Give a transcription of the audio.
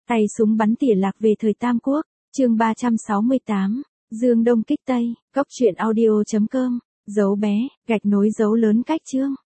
Tay súng bắn tỉa lạc về thời Tam Quốc, chương 368, Dương Đông kích Tây, góc truyện audio.com, dấu bé, gạch nối dấu lớn cách chương.